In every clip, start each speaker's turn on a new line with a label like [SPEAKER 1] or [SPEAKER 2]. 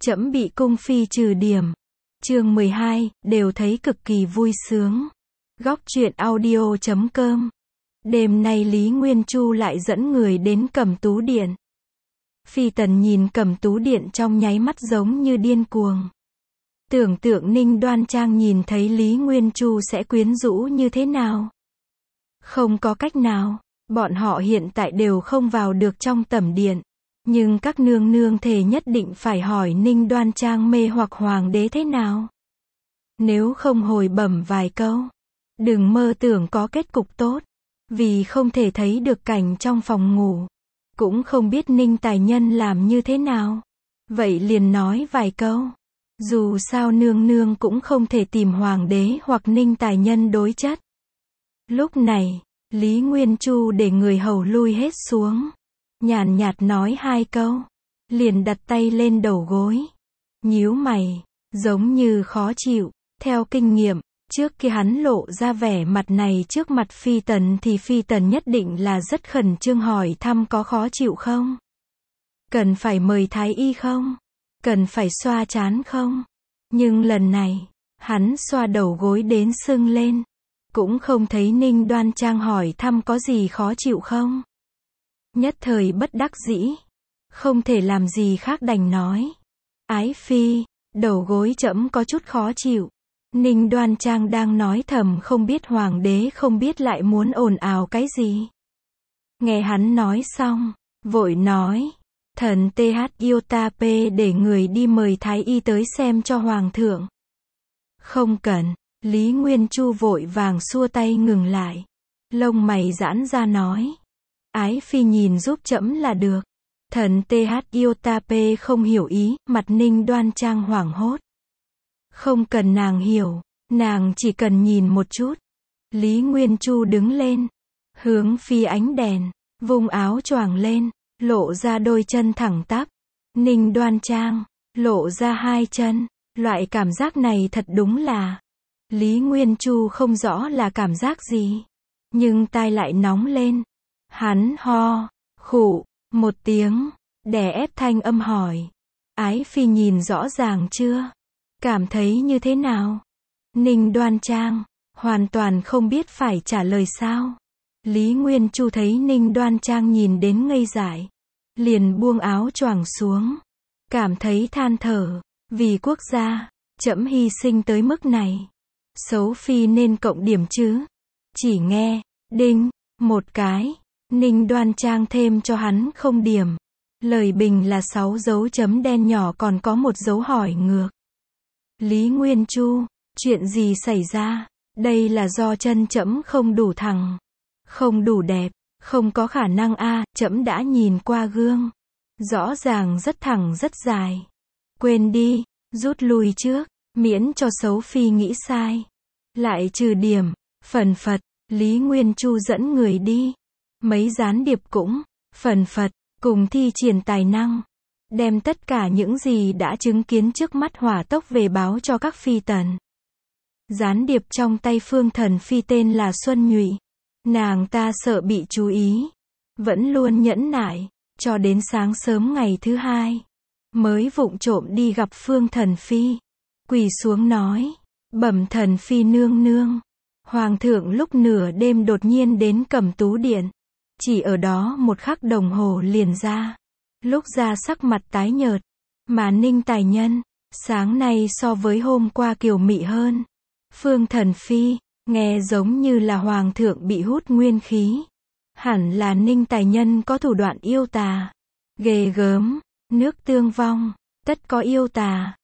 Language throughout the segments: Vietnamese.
[SPEAKER 1] trẫm bị cung phi trừ điểm. Chương 12, đều thấy cực kỳ vui sướng. Góc truyện audio.com. Đêm nay Lý Nguyên Chu lại dẫn người đến Cẩm Tú Điện. Phi Tần nhìn Cẩm Tú Điện trong nháy mắt giống như điên cuồng. Tưởng tượng Ninh Đoan Trang nhìn thấy Lý Nguyên Chu sẽ quyến rũ như thế nào. Không có cách nào, bọn họ hiện tại đều không vào được trong tẩm điện. Nhưng các nương nương thề nhất định phải hỏi Ninh Đoan Trang mê hoặc hoàng đế thế nào. Nếu không hồi bẩm vài câu, đừng mơ tưởng có kết cục tốt. Vì không thể thấy được cảnh trong phòng ngủ, cũng không biết Ninh Tài Nhân làm như thế nào. Vậy liền nói vài câu. Dù sao nương nương cũng không thể tìm hoàng đế hoặc Ninh Tài Nhân đối chất. Lúc này, Lý Nguyên Chu để người hầu lui hết xuống. Nhàn nhạt nói hai câu, liền đặt tay lên đầu gối. Nhíu mày, giống như khó chịu. Theo kinh nghiệm, trước khi hắn lộ ra vẻ mặt này trước mặt Phi Tần thì Phi Tần nhất định là rất khẩn trương hỏi thăm có khó chịu không? Cần phải mời thái y không? Cần phải xoa trán không? Nhưng lần này, hắn xoa đầu gối đến sưng lên. Cũng không thấy Ninh Đoan Trang hỏi thăm có gì khó chịu không? Nhất thời bất đắc dĩ. Không thể làm gì khác đành nói. Ái phi, đầu gối trẫm có chút khó chịu. Ninh Đoan Trang đang nói thầm không biết hoàng đế không biết lại muốn ồn ào cái gì. Nghe hắn nói xong, vội nói. Thần TH yêu ta p để người đi mời thái y tới xem cho hoàng thượng. Không cần, Lý Nguyên Chu vội vàng xua tay ngừng lại. Lông mày giãn ra nói. Ái phi nhìn giúp trẫm là được. Thần TH yêu ta p không hiểu ý, mặt Ninh Đoan Trang hoảng hốt. Không cần nàng hiểu, nàng chỉ cần nhìn một chút. Lý Nguyên Chu đứng lên, hướng phi ánh đèn, vung áo choàng lên, lộ ra đôi chân thẳng tắp. Ninh Đoan Trang, lộ ra hai chân, loại cảm giác này thật đúng là. Lý Nguyên Chu không rõ là cảm giác gì, nhưng tai lại nóng lên. Hắn ho, khụ, một tiếng, đè ép thanh âm hỏi. Ái phi nhìn rõ ràng chưa? Cảm thấy như thế nào? Ninh Đoan Trang, hoàn toàn không biết phải trả lời sao. Lý Nguyên Chu thấy Ninh Đoan Trang nhìn đến ngây dại, liền buông áo choàng xuống. Cảm thấy than thở, vì quốc gia, trẫm hy sinh tới mức này. Xấu phi nên cộng điểm chứ. Chỉ nghe, đinh, một cái, Ninh Đoan Trang thêm cho hắn không điểm. Lời bình là 6 dấu chấm đen nhỏ còn có một dấu hỏi ngược. Lý Nguyên Chu, chuyện gì xảy ra? Đây là do chân trẫm không đủ thẳng, không đủ đẹp, không có khả năng a, trẫm đã nhìn qua gương. Rõ ràng rất thẳng rất dài. Quên đi, rút lui trước, miễn cho xấu phi nghĩ sai. Lại trừ điểm, phần phật, Lý Nguyên Chu dẫn người đi. Mấy gián điệp cũng, phần phật, cùng thi triển tài năng. Đem tất cả những gì đã chứng kiến trước mắt hỏa tốc về báo cho các phi tần. Gián điệp trong tay Phương Thần Phi tên là Xuân Nhụy. Nàng ta sợ bị chú ý, vẫn luôn nhẫn nại, cho đến sáng sớm ngày thứ hai, mới vụng trộm đi gặp Phương Thần Phi. Quỳ xuống nói, bẩm Thần Phi nương nương. Hoàng thượng lúc nửa đêm đột nhiên đến Cẩm Tú Điện. Chỉ ở đó một khắc đồng hồ liền ra. Lúc ra sắc mặt tái nhợt, mà Ninh Tài Nhân, sáng nay so với hôm qua kiều mị hơn. Phương Thần Phi, nghe giống như là hoàng thượng bị hút nguyên khí. Hẳn là Ninh Tài Nhân có thủ đoạn yêu tà. Ghê gớm, nước tương vong, tất có yêu tà.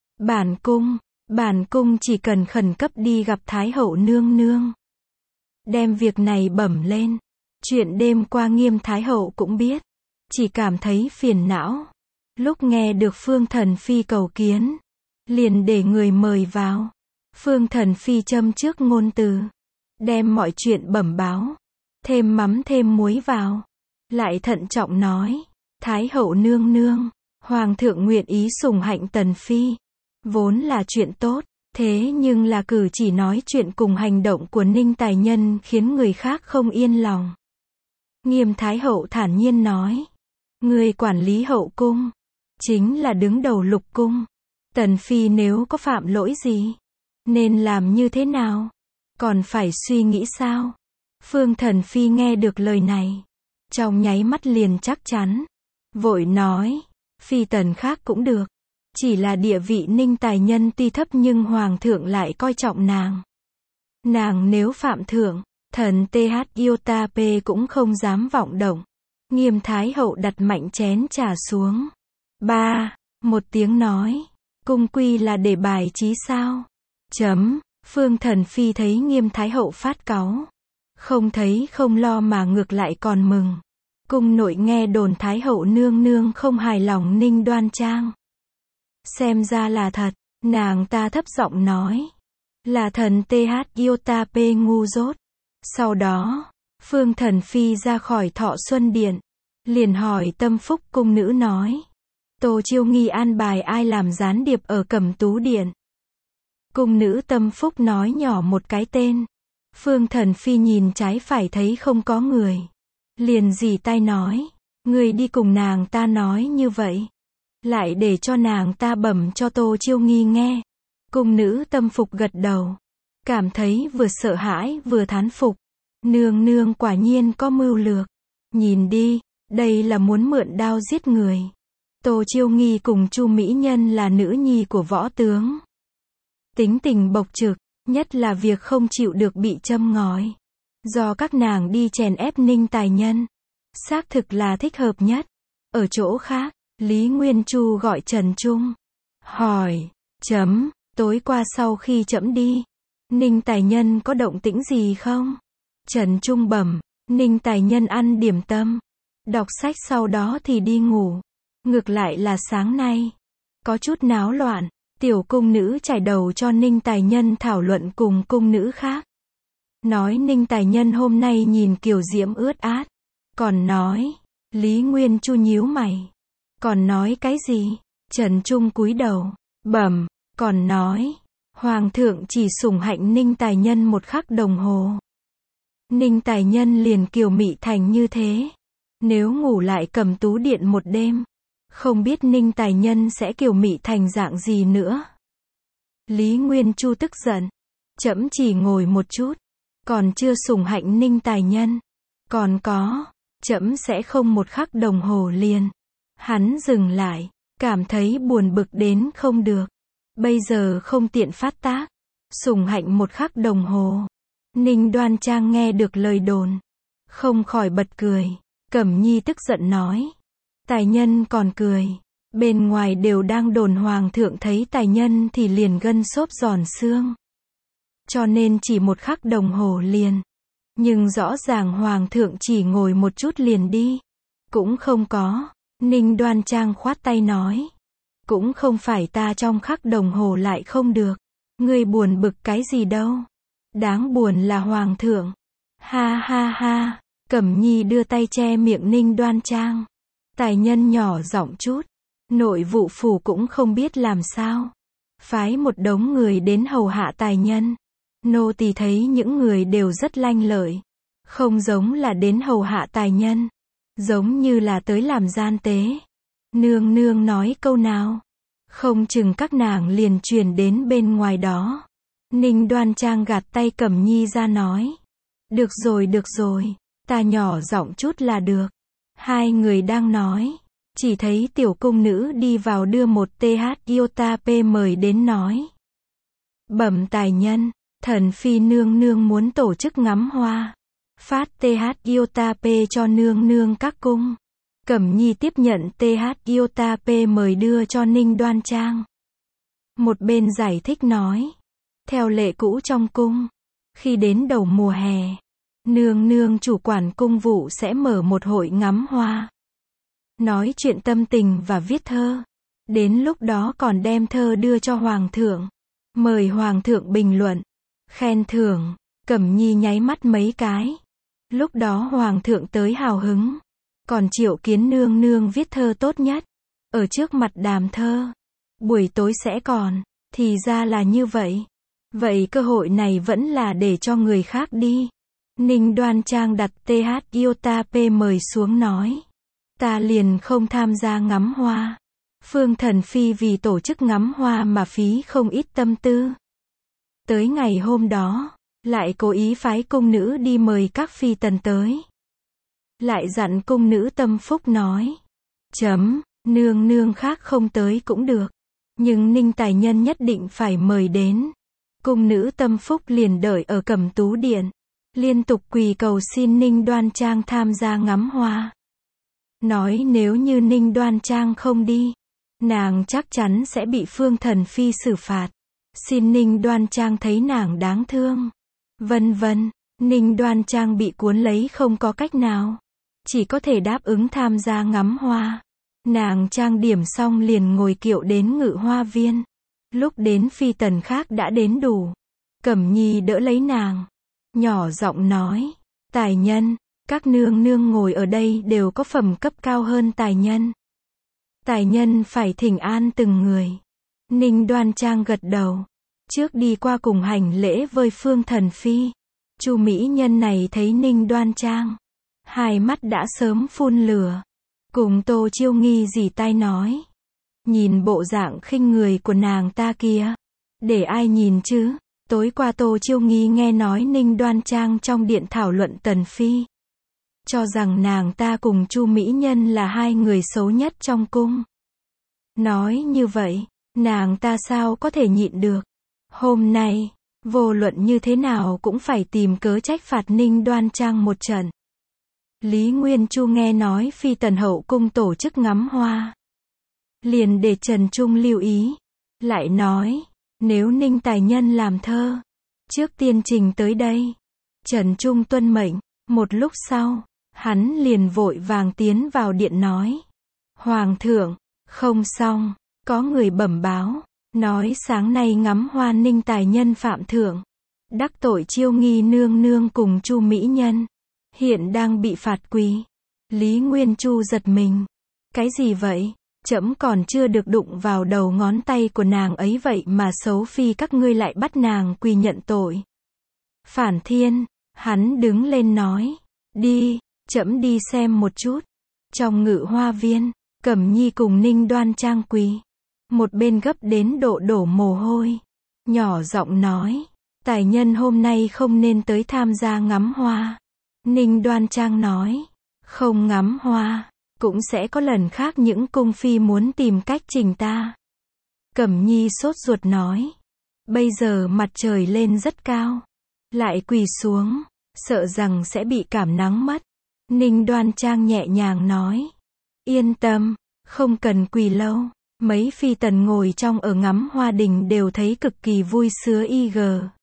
[SPEAKER 1] Bản cung chỉ cần khẩn cấp đi gặp Thái hậu nương nương. Đem việc này bẩm lên. Chuyện đêm qua Nghiêm Thái hậu cũng biết. Chỉ cảm thấy phiền não. Lúc nghe được Phương Thần Phi cầu kiến, liền để người mời vào. Phương Thần Phi châm trước ngôn từ, đem mọi chuyện bẩm báo, thêm mắm thêm muối vào. Lại thận trọng nói, Thái hậu nương nương, Hoàng thượng nguyện ý sủng hạnh Tần Phi. Vốn là chuyện tốt, thế nhưng là cử chỉ nói chuyện cùng hành động của Ninh Tài Nhân khiến người khác không yên lòng. Nghiêm Thái hậu thản nhiên nói, người quản lý hậu cung, chính là đứng đầu lục cung. Tần Phi nếu có phạm lỗi gì, nên làm như thế nào? Còn phải suy nghĩ sao? Phương Thần Phi nghe được lời này, trong nháy mắt liền chắc chắn, vội nói, Phi tần khác cũng được. Chỉ là địa vị Ninh Tài Nhân tuy thấp nhưng Hoàng thượng lại coi trọng nàng. Nàng nếu phạm thượng, thần TH Iotap cũng không dám vọng động. Nghiêm Thái Hậu đặt mạnh chén trà xuống. Một tiếng nói, cung quy là để bài trí sao? Phương Thần Phi thấy Nghiêm Thái Hậu phát cáu. Không thấy không lo mà ngược lại còn mừng. Cung nội nghe đồn Thái Hậu nương nương không hài lòng Ninh Đoan Trang. Xem ra là thật, nàng ta thấp giọng nói. Là thần TH Iotap ngu dốt. Sau đó, Phương Thần Phi ra khỏi Thọ Xuân Điện. Liền hỏi Tâm Phúc cung nữ nói. Tô Chiêu Nghi an bài ai làm gián điệp ở Cẩm Tú Điện? Cung nữ Tâm Phúc nói nhỏ một cái tên. Phương Thần Phi nhìn trái phải thấy không có người. Liền rỉ tai nói. Người đi cùng nàng ta nói như vậy. Lại để cho nàng ta bẩm cho Tô Chiêu Nghi nghe. Cung nữ Tâm Phục gật đầu. Cảm thấy vừa sợ hãi vừa thán phục. Nương nương quả nhiên có mưu lược. Nhìn đi, đây là muốn mượn đao giết người. Tô Chiêu Nghi cùng Chu Mỹ Nhân là nữ nhi của võ tướng. Tính tình bộc trực, nhất là việc không chịu được bị châm ngòi. Do các nàng đi chèn ép Ninh Tài Nhân. Xác thực là thích hợp nhất. Ở chỗ khác, Lý Nguyên Chu gọi Trần Trung. Hỏi, tối qua sau khi trẫm đi, Ninh Tài Nhân có động tĩnh gì không? Trần Trung bẩm, Ninh Tài Nhân ăn điểm tâm, đọc sách sau đó thì đi ngủ. Ngược lại là sáng nay, có chút náo loạn, tiểu cung nữ trải đầu cho Ninh Tài Nhân thảo luận cùng cung nữ khác. Nói Ninh Tài Nhân hôm nay nhìn kiều diễm ướt át. Còn nói, Lý Nguyên Chu nhíu mày. Còn nói cái gì? Trần Trung cúi đầu, bẩm, còn nói, Hoàng thượng chỉ sủng hạnh Ninh Tài Nhân một khắc đồng hồ. Ninh Tài Nhân liền kiều mị thành như thế. Nếu ngủ lại Cẩm Tú Điện một đêm, không biết Ninh Tài Nhân sẽ kiều mị thành dạng gì nữa. Lý Nguyên Chu tức giận. Trẫm chỉ ngồi một chút, còn chưa sủng hạnh Ninh Tài Nhân. Còn có, trẫm sẽ không một khắc đồng hồ liền. Hắn dừng lại, cảm thấy buồn bực đến không được. Bây giờ không tiện phát tác. Sủng hạnh một khắc đồng hồ. Ninh Đoan Trang nghe được lời đồn, không khỏi bật cười. Cẩm Nhi tức giận nói. Tài Nhân còn cười. Bên ngoài đều đang đồn Hoàng thượng thấy Tài Nhân thì liền gân xốp giòn xương. Cho nên chỉ một khắc đồng hồ liền. Nhưng rõ ràng Hoàng thượng chỉ ngồi một chút liền đi. Cũng không có. Ninh Đoan Trang khoát tay nói. Cũng không phải ta trong khắc đồng hồ lại không được. Ngươi buồn bực cái gì đâu. Đáng buồn là Hoàng thượng. Ha ha ha. Cẩm Nhi đưa tay che miệng Ninh Đoan Trang. Tài Nhân nhỏ giọng chút. Nội vụ phủ cũng không biết làm sao. Phái một đống người đến hầu hạ Tài Nhân. Nô tỳ thấy những người đều rất lanh lợi. Không giống là đến hầu hạ Tài Nhân. Giống như là tới làm gian tế. Nương nương nói câu nào. Không chừng các nàng liền truyền đến bên ngoài đó. Ninh Đoan Trang gạt tay Cẩm Nhi ra nói. Được rồi. Ta nhỏ giọng chút là được. Hai người đang nói. Chỉ thấy tiểu cung nữ đi vào đưa một TH Iotap mời đến nói. Bẩm Tài Nhân, thần phi nương nương muốn tổ chức ngắm hoa. Phát TH Iotap cho nương nương các cung. Cẩm Nhi tiếp nhận TH Iotap mời đưa cho Ninh Đoan Trang. Một bên giải thích nói. Theo lệ cũ trong cung, khi đến đầu mùa hè, nương nương chủ quản cung vụ sẽ mở một hội ngắm hoa. Nói chuyện tâm tình và viết thơ. Đến lúc đó còn đem thơ đưa cho Hoàng thượng. Mời Hoàng thượng bình luận, khen thưởng. Cẩm Nhi nháy mắt mấy cái. Lúc đó Hoàng thượng tới hào hứng. Còn triệu kiến nương nương viết thơ tốt nhất. Ở trước mặt đàm thơ. Buổi tối sẽ còn. Thì ra là như vậy. Vậy cơ hội này vẫn là để cho người khác đi. Ninh Đoan Trang đặt TH Iotap mời xuống nói. Ta liền không tham gia ngắm hoa. Phương Thần Phi vì tổ chức ngắm hoa mà phí không ít tâm tư. Tới ngày hôm đó, lại cố ý phái cung nữ đi mời các phi tần tới. Lại dặn cung nữ tâm phúc nói. Nương nương khác không tới cũng được. Nhưng Ninh tài nhân nhất định phải mời đến. Cung nữ tâm phúc liền đợi ở Cẩm Tú Điện. Liên tục quỳ cầu xin Ninh Đoan Trang tham gia ngắm hoa. Nói nếu như Ninh Đoan Trang không đi, nàng chắc chắn sẽ bị Phương Thần Phi xử phạt. Xin Ninh Đoan Trang thấy nàng đáng thương. Vân vân, Ninh Đoan Trang bị cuốn lấy không có cách nào. Chỉ có thể đáp ứng tham gia ngắm hoa. Nàng trang điểm xong liền ngồi kiệu đến Ngự Hoa Viên. Lúc đến phi tần khác đã đến đủ. Cẩm Nhi đỡ lấy nàng. Nhỏ giọng nói. Tài nhân, các nương nương ngồi ở đây đều có phẩm cấp cao hơn tài nhân. Tài nhân phải thỉnh an từng người. Ninh Đoan Trang gật đầu. Trước đi qua cùng hành lễ với Phương Thần Phi. Chu mỹ nhân này thấy Ninh Đoan Trang, hai mắt đã sớm phun lửa. Cùng Tô Chiêu Nghi rỉ tai nói. Nhìn bộ dạng khinh người của nàng ta kia. Để ai nhìn chứ? Tối qua Tô Chiêu Nghi nghe nói Ninh Đoan Trang trong điện thảo luận Tần Phi. Cho rằng nàng ta cùng Chu mỹ nhân là hai người xấu nhất trong cung. Nói như vậy, nàng ta sao có thể nhịn được? Hôm nay, vô luận như thế nào cũng phải tìm cớ trách phạt Ninh Đoan Trang một trận. Lý Nguyên Chu nghe nói phi tần hậu cung tổ chức ngắm hoa. Liền để Trần Trung lưu ý. Lại nói, nếu Ninh tài nhân làm thơ, trước tiên trình tới đây. Trần Trung tuân mệnh, một lúc sau, hắn liền vội vàng tiến vào điện nói. Hoàng thượng, không xong, có người bẩm báo. Nói sáng nay ngắm hoa Ninh tài nhân phạm thượng. Đắc tội Chiêu Nghi nương nương cùng Chu mỹ nhân. Hiện đang bị phạt quỳ. Lý Nguyên Chu giật mình. Cái gì vậy? Trẫm còn chưa được đụng vào đầu ngón tay của nàng ấy vậy mà xấu phi các ngươi lại bắt nàng quỳ nhận tội. Phản Thiên, hắn đứng lên nói. Đi, trẫm đi xem một chút. Trong Ngự Hoa Viên, Cẩm Nhi cùng Ninh Đoan Trang quỳ. Một bên gấp đến độ đổ mồ hôi. Nhỏ giọng nói. Tài nhân hôm nay không nên tới tham gia ngắm hoa. Ninh Đoan Trang nói. Không ngắm hoa, cũng sẽ có lần khác những cung phi muốn tìm cách trình ta. Cẩm Nhi sốt ruột nói. Bây giờ mặt trời lên rất cao. Lại quỳ xuống, sợ rằng sẽ bị cảm nắng mất. Ninh Đoan Trang nhẹ nhàng nói. Yên tâm, không cần quỳ lâu. Mấy phi tần ngồi trong ở ngắm hoa đình đều thấy cực kỳ vui sướng y.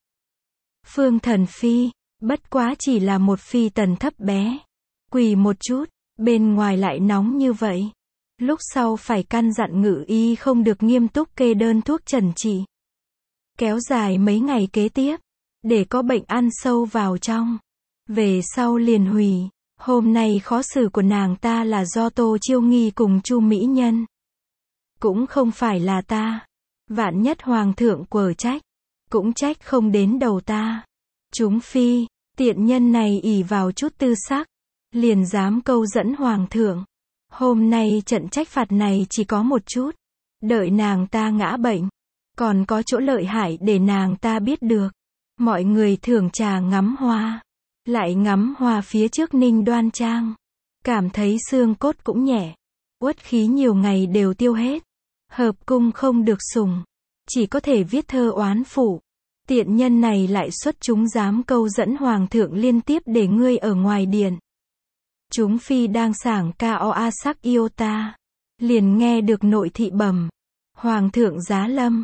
[SPEAKER 1] Phương Thần Phi, bất quá chỉ là một phi tần thấp bé. Quỳ một chút, bên ngoài lại nóng như vậy. Lúc sau phải căn dặn Ngự Y không được nghiêm túc kê đơn thuốc trần trị. Kéo dài mấy ngày kế tiếp, để có bệnh ăn sâu vào trong. Về sau liền hủy. Hôm nay khó xử của nàng ta là do Tô Chiêu Nghi cùng Chu mỹ nhân. Cũng không phải là ta. Vạn nhất hoàng thượng quở trách, cũng trách không đến đầu ta. Chúng phi, tiện nhân này ỷ vào chút tư sắc, liền dám câu dẫn hoàng thượng. Hôm nay trận trách phạt này chỉ có một chút. Đợi nàng ta ngã bệnh, còn có chỗ lợi hại để nàng ta biết được. Mọi người thưởng trà ngắm hoa. Lại ngắm hoa phía trước Ninh Đoan Trang. Cảm thấy xương cốt cũng nhẹ. Uất khí nhiều ngày đều tiêu hết. Hợp cung không được sủng. Chỉ có thể viết thơ oán phụ. Tiện nhân này lại xuất chúng dám câu dẫn hoàng thượng liên tiếp để ngươi ở ngoài điện. Chúng phi đang sảng ca oa sắc yêu ta. Liền nghe được nội thị bẩm. Hoàng thượng giá lâm.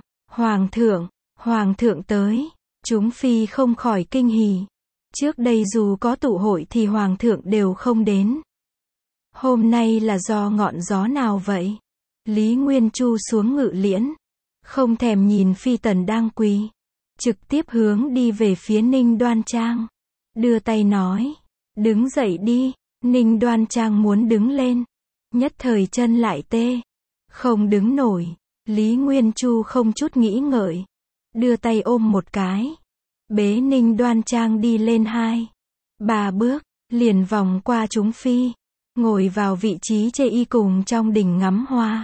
[SPEAKER 1] Hoàng thượng tới. Chúng phi không khỏi kinh hỉ. Trước đây dù có tụ hội thì hoàng thượng đều không đến. Hôm nay là do ngọn gió nào vậy? Lý Nguyên Chu xuống ngự liễn. Không thèm nhìn phi tần đang quỳ. Trực tiếp hướng đi về phía Ninh Đoan Trang. Đưa tay nói. Đứng dậy đi. Ninh Đoan Trang muốn đứng lên. Nhất thời chân lại tê. Không đứng nổi. Lý Nguyên Chu không chút nghĩ ngợi. Đưa tay ôm một cái. Bế Ninh Đoan Trang đi lên 2-3 bước. Liền vòng qua chúng phi. Ngồi vào vị trí chê y cùng trong đình ngắm hoa.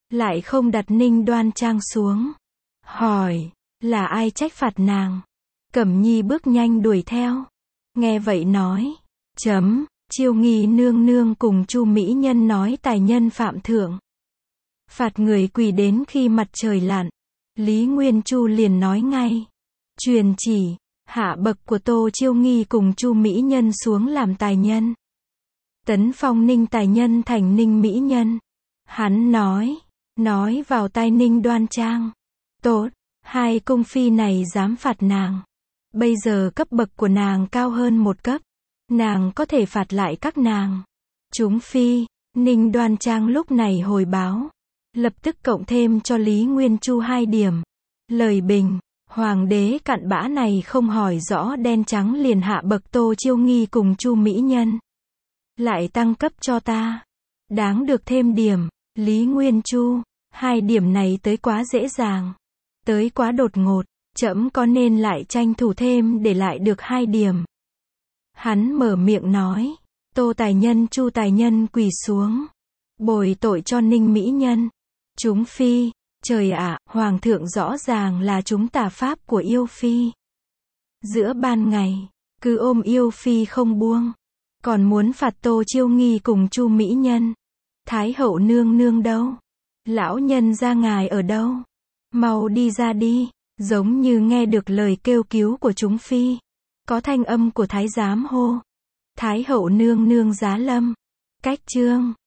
[SPEAKER 1] lại không đặt Ninh Đoan Trang xuống. Hỏi, là ai trách phạt nàng? Cẩm Nhi bước nhanh đuổi theo. Nghe vậy nói, Chiêu Nghi nương nương cùng Chu mỹ nhân nói tài nhân phạm thượng. Phạt người quỳ đến khi mặt trời lặn. Lý Nguyên Chu liền nói ngay. Truyền chỉ, hạ bậc của Tô Chiêu Nghi cùng Chu mỹ nhân xuống làm tài nhân. Tấn phong Ninh tài nhân thành Ninh mỹ nhân. Hắn nói vào tai Ninh Đoan Trang. Tốt, hai cung phi này dám phạt nàng. Bây giờ cấp bậc của nàng cao hơn một cấp. Nàng có thể phạt lại các nàng. Chúng phi, Ninh Đoan Trang lúc này hồi báo. Lập tức cộng thêm cho Lý Nguyên Chu 2 điểm. Lời bình, hoàng đế cặn bã này không hỏi rõ đen trắng liền hạ bậc Tô Chiêu Nghi cùng Chu mỹ nhân. Lại tăng cấp cho ta. Đáng được thêm điểm. Lý Nguyên Chu, 2 điểm này tới quá dễ dàng. Tới quá đột ngột. Trẫm có nên lại tranh thủ thêm để lại được 2 điểm. Hắn mở miệng nói. Tô tài nhân Chu tài nhân quỳ xuống. Bồi tội cho Ninh mỹ nhân. Chúng phi, trời ạ, hoàng thượng rõ ràng là chúng tà pháp của yêu phi. Giữa ban ngày, cứ ôm yêu phi không buông. Còn muốn phạt Tô Chiêu Nghi cùng Chu mỹ nhân. Thái hậu nương nương đâu? Lão nhân gia ngài ở đâu? Mau đi ra đi. Giống như nghe được lời kêu cứu của chúng phi. Có thanh âm của thái giám hô. Thái hậu nương nương giá lâm. Cách chương